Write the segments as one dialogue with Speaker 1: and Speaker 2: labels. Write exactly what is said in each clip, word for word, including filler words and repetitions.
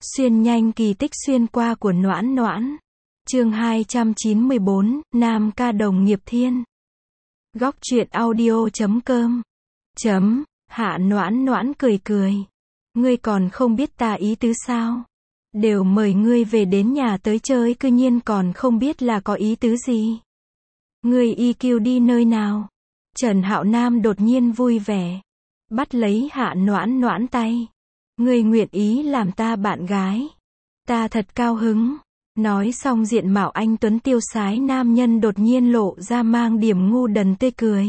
Speaker 1: Xuyên nhanh kỳ tích xuyên qua của Noãn Noãn. Chương hai trăm chín mươi bốn, Nam ca đồng nghiệp thiên. Góc truyện audio chấm com. Chấm, Hạ Noãn Noãn cười cười. Ngươi còn không biết ta ý tứ sao? Đều mời ngươi về đến nhà tới chơi cư nhiên còn không biết là có ý tứ gì. Ngươi i kiu đi nơi nào? Trần Hạo Nam đột nhiên vui vẻ. Bắt lấy Hạ Noãn Noãn tay. Ngươi nguyện ý làm ta bạn gái. Ta thật cao hứng. Nói xong diện mạo anh tuấn tiêu sái nam nhân đột nhiên lộ ra mang điểm ngu đần tê cười.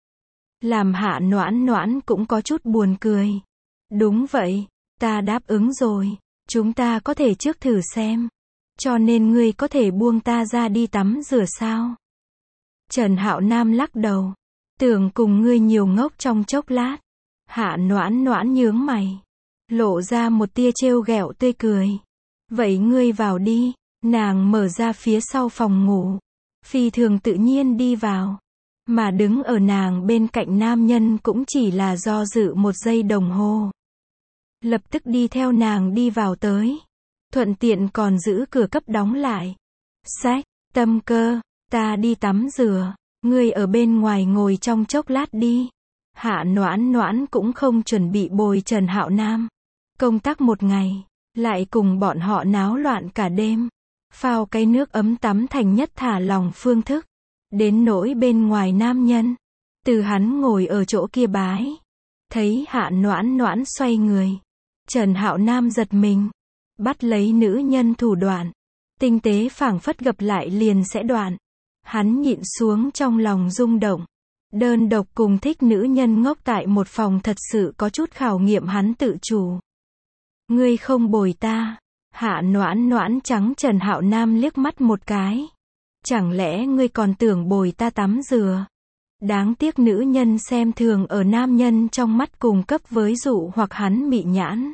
Speaker 1: Làm Hạ Noãn Noãn cũng có chút buồn cười. Đúng vậy, ta đáp ứng rồi. Chúng ta có thể trước thử xem. Cho nên ngươi có thể buông ta ra đi tắm rửa sao? Trần Hạo Nam lắc đầu. Tưởng cùng ngươi nhiều ngốc trong chốc lát. Hạ Noãn Noãn nhướng mày. Lộ ra một tia trêu ghẹo tươi cười. Vậy ngươi vào đi. Nàng mở ra phía sau phòng ngủ. Phi thường tự nhiên đi vào. Mà đứng ở nàng bên cạnh nam nhân cũng chỉ là do dự một giây đồng hồ. Lập tức đi theo nàng đi vào tới. Thuận tiện còn giữ cửa cấp đóng lại. Sách, Tâm Cơ, ta đi tắm rửa. Ngươi ở bên ngoài ngồi trong chốc lát đi. Hạ Noãn Noãn cũng không chuẩn bị bồi Trần Hạo Nam. Công tác một ngày, lại cùng bọn họ náo loạn cả đêm. Phao cái nước ấm tắm thành nhất thả lòng phương thức. Đến nỗi bên ngoài nam nhân. Từ hắn ngồi ở chỗ kia bái. Thấy Hạ Noãn Noãn xoay người. Trần Hạo Nam giật mình. Bắt lấy nữ nhân thủ đoạn. Tinh tế phảng phất gặp lại liền sẽ đoạn. Hắn nhịn xuống trong lòng rung động. Đơn độc cùng thích nữ nhân ngốc tại một phòng thật sự có chút khảo nghiệm hắn tự chủ. Ngươi không bồi ta. Hạ Noãn Noãn trắng Trần Hạo Nam liếc mắt một cái. Chẳng lẽ ngươi còn tưởng bồi ta tắm rửa? Đáng tiếc nữ nhân xem thường ở nam nhân trong mắt cùng cấp với dụ hoặc hắn mị nhãn.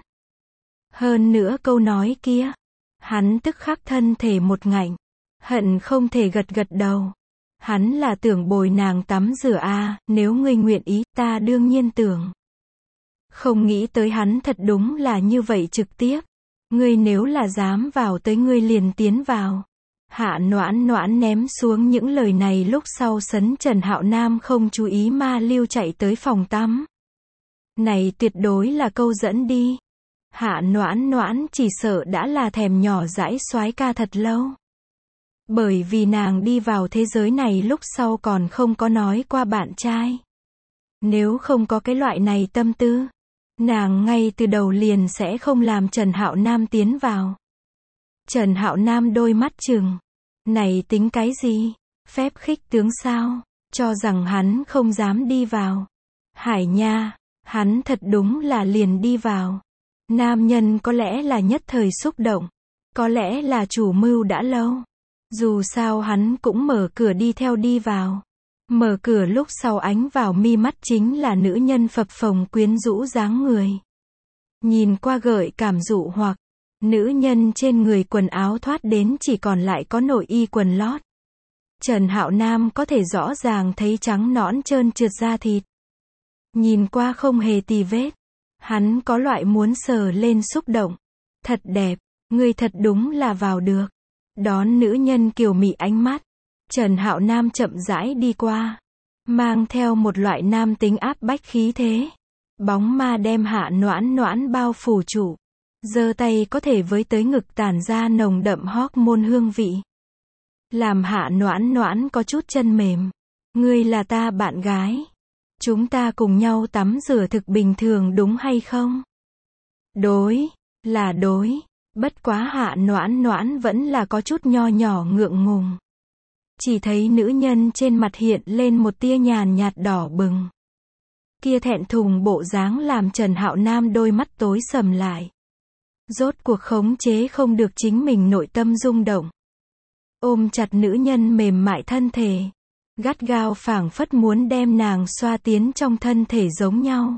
Speaker 1: Hơn nữa câu nói kia. Hắn tức khắc thân thể một ngạnh. Hận không thể gật gật đầu. Hắn là tưởng bồi nàng tắm rửa à, nếu ngươi nguyện ý, ta đương nhiên tưởng. Không nghĩ tới hắn thật đúng là như vậy trực tiếp. Ngươi nếu là dám vào tới ngươi liền tiến vào. Hạ Noãn Noãn ném xuống những lời này lúc sau sấn Trần Hạo Nam không chú ý ma lưu chạy tới phòng tắm. Này tuyệt đối là câu dẫn đi. Hạ Noãn Noãn chỉ sợ đã là thèm nhỏ dãi soái ca thật lâu. Bởi vì nàng đi vào thế giới này lúc sau còn không có nói qua bạn trai. Nếu không có cái loại này tâm tư, nàng ngay từ đầu liền sẽ không làm Trần Hạo Nam tiến vào. Trần Hạo Nam đôi mắt trừng. Này tính cái gì? Phép khích tướng sao? Cho rằng hắn không dám đi vào. Hải nha, hắn thật đúng là liền đi vào. Nam nhân có lẽ là nhất thời xúc động. Có lẽ là chủ mưu đã lâu. Dù sao hắn cũng mở cửa đi theo đi vào. Mở cửa lúc sau ánh vào mi mắt chính là nữ nhân phập phồng quyến rũ dáng người. Nhìn qua gợi cảm dụ hoặc. Nữ nhân trên người quần áo thoát đến chỉ còn lại có nội y quần lót. Trần Hạo Nam có thể rõ ràng thấy trắng nõn trơn trượt da thịt. Nhìn qua không hề tì vết. Hắn có loại muốn sờ lên xúc động. Thật đẹp, ngươi thật đúng là vào được. Đón nữ nhân kiều mị ánh mắt. Trần Hạo Nam chậm rãi đi qua. Mang theo một loại nam tính áp bách khí thế. Bóng ma đem Hạ Noãn Noãn bao phủ trụ. Giơ tay có thể với tới ngực tản ra nồng đậm hormone hương vị. Làm Hạ Noãn Noãn có chút chân mềm. Ngươi là ta bạn gái. Chúng ta cùng nhau tắm rửa thực bình thường đúng hay không? Đối, là đối. Bất quá Hạ Noãn Noãn vẫn là có chút nho nhỏ ngượng ngùng. Chỉ thấy nữ nhân trên mặt hiện lên một tia nhàn nhạt đỏ bừng. Kia thẹn thùng bộ dáng làm Trần Hạo Nam đôi mắt tối sầm lại. Rốt cuộc khống chế không được chính mình nội tâm rung động. Ôm chặt nữ nhân mềm mại thân thể. Gắt gao phảng phất muốn đem nàng xoa tiến trong thân thể giống nhau.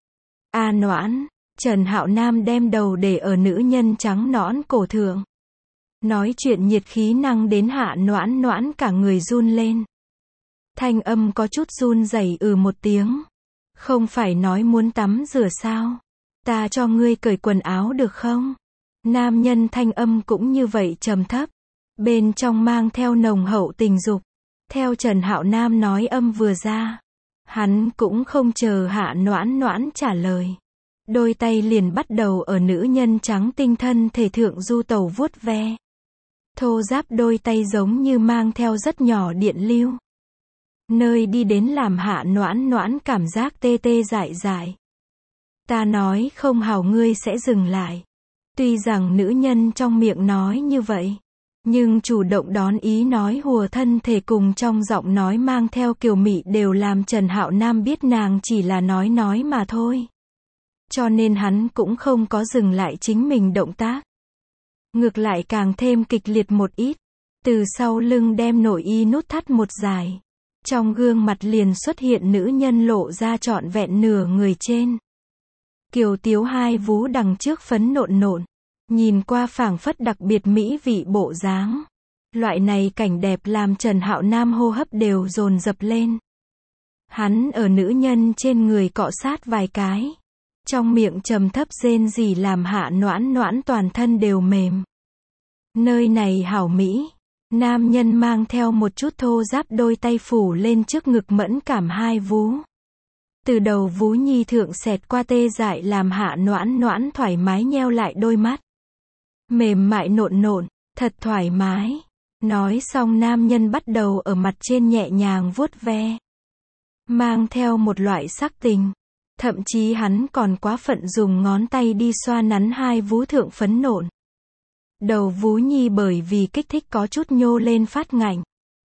Speaker 1: A Noãn, Trần Hạo Nam đem đầu để ở nữ nhân trắng nõn cổ thượng. Nói chuyện nhiệt khí năng đến Hạ Noãn Noãn cả người run lên. Thanh âm có chút run rẩy ừ một tiếng. Không phải nói muốn tắm rửa sao? Ta cho ngươi cởi quần áo được không? Nam nhân thanh âm cũng như vậy trầm thấp, bên trong mang theo nồng hậu tình dục. Theo Trần Hạo Nam nói âm vừa ra, hắn cũng không chờ Hạ Noãn Noãn trả lời. Đôi tay liền bắt đầu ở nữ nhân trắng tinh thân thể thượng du tẩu vuốt ve. Thô ráp đôi tay giống như mang theo rất nhỏ điện lưu. Nơi đi đến làm Hạ Noãn Noãn cảm giác tê tê dại dại. Ta nói không hảo ngươi sẽ dừng lại. Tuy rằng nữ nhân trong miệng nói như vậy, nhưng chủ động đón ý nói hùa thân thể cùng trong giọng nói mang theo kiều mị đều làm Trần Hạo Nam biết nàng chỉ là nói nói mà thôi. Cho nên hắn cũng không có dừng lại chính mình động tác. Ngược lại càng thêm kịch liệt một ít. Từ sau lưng đem nội y nút thắt một dài. Trong gương mặt liền xuất hiện nữ nhân lộ ra trọn vẹn nửa người trên. Kiều tiếu hai vú đằng trước phấn nộn nộn. Nhìn qua phảng phất đặc biệt mỹ vị bộ dáng. Loại này cảnh đẹp làm Trần Hạo Nam hô hấp đều dồn dập lên. Hắn ở nữ nhân trên người cọ sát vài cái. Trong miệng trầm thấp rên rỉ làm Hạ Noãn Noãn toàn thân đều mềm. Nơi này hảo mỹ. Nam nhân mang theo một chút thô ráp đôi tay phủ lên trước ngực mẫn cảm hai vú. Từ đầu vú nhi thượng xẹt qua tê dại làm Hạ Noãn Noãn thoải mái nheo lại đôi mắt. Mềm mại nộn nộn, thật thoải mái. Nói xong nam nhân bắt đầu ở mặt trên nhẹ nhàng vuốt ve. Mang theo một loại sắc tình. Thậm chí hắn còn quá phận dùng ngón tay đi xoa nắn hai vú thượng phấn nộn. Đầu vú nhi bởi vì kích thích có chút nhô lên phát ngạnh.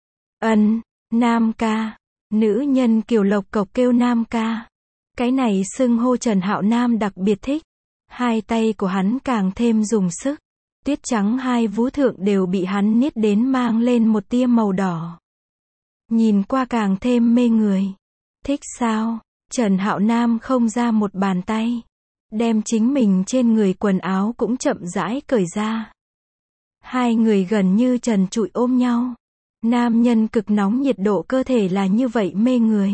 Speaker 1: Ân, Nam ca. Nữ nhân Kiều lộc cộc kêu Nam ca. Cái này xưng hô Trần Hạo Nam đặc biệt thích. Hai tay của hắn càng thêm dùng sức. Tuyết trắng hai vú thượng đều bị hắn niết đến mang lên một tia màu đỏ. Nhìn qua càng thêm mê người. Thích sao? Trần Hạo Nam không ra một bàn tay. Đem chính mình trên người quần áo cũng chậm rãi cởi ra. Hai người gần như trần trụi ôm nhau. Nam nhân cực nóng nhiệt độ cơ thể là như vậy mê người.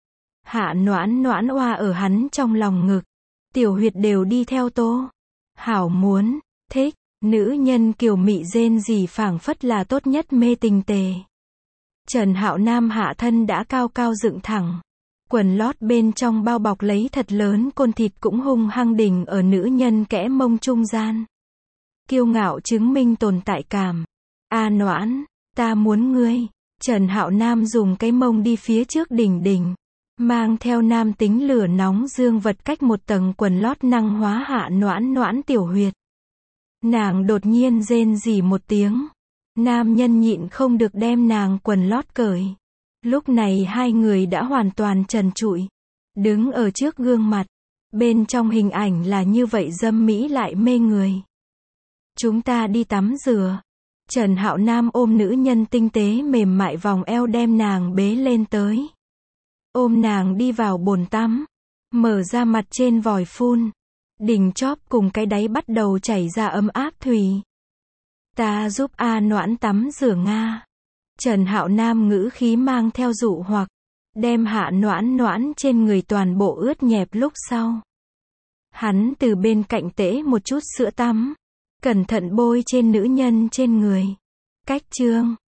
Speaker 1: Hạ Noãn Noãn oa ở hắn trong lòng ngực. Tiểu huyệt đều đi theo tô. Hảo muốn, thích, nữ nhân kiều mị rên rỉ phảng phất là tốt nhất mê tình tề. Trần Hạo Nam hạ thân đã cao cao dựng thẳng. Quần lót bên trong bao bọc lấy thật lớn côn thịt cũng hung hăng đỉnh ở nữ nhân kẽ mông trung gian. Kiêu ngạo chứng minh tồn tại cảm. A Noãn, ta muốn ngươi. Trần Hạo Nam dùng cái mông đi phía trước đỉnh đỉnh. Mang theo nam tính lửa nóng dương vật cách một tầng quần lót năng hóa Hạ Noãn Noãn tiểu huyệt. Nàng đột nhiên rên rỉ một tiếng. Nam nhân nhịn không được đem nàng quần lót cởi. Lúc này hai người đã hoàn toàn trần trụi. Đứng ở trước gương mặt. Bên trong hình ảnh là như vậy dâm mỹ lại mê người. Chúng ta đi tắm rửa. Trần Hạo Nam ôm nữ nhân tinh tế mềm mại vòng eo đem nàng bế lên tới. Ôm nàng đi vào bồn tắm. Mở ra mặt trên vòi phun. Đỉnh chóp cùng cái đáy bắt đầu chảy ra ấm áp thủy. Ta giúp A Noãn tắm rửa Nga. Trần Hạo Nam ngữ khí mang theo dụ hoặc. Đem Hạ Noãn Noãn trên người toàn bộ ướt nhẹp lúc sau. Hắn từ bên cạnh tễ một chút sữa tắm. Cẩn thận bôi trên nữ nhân trên người. Cách chương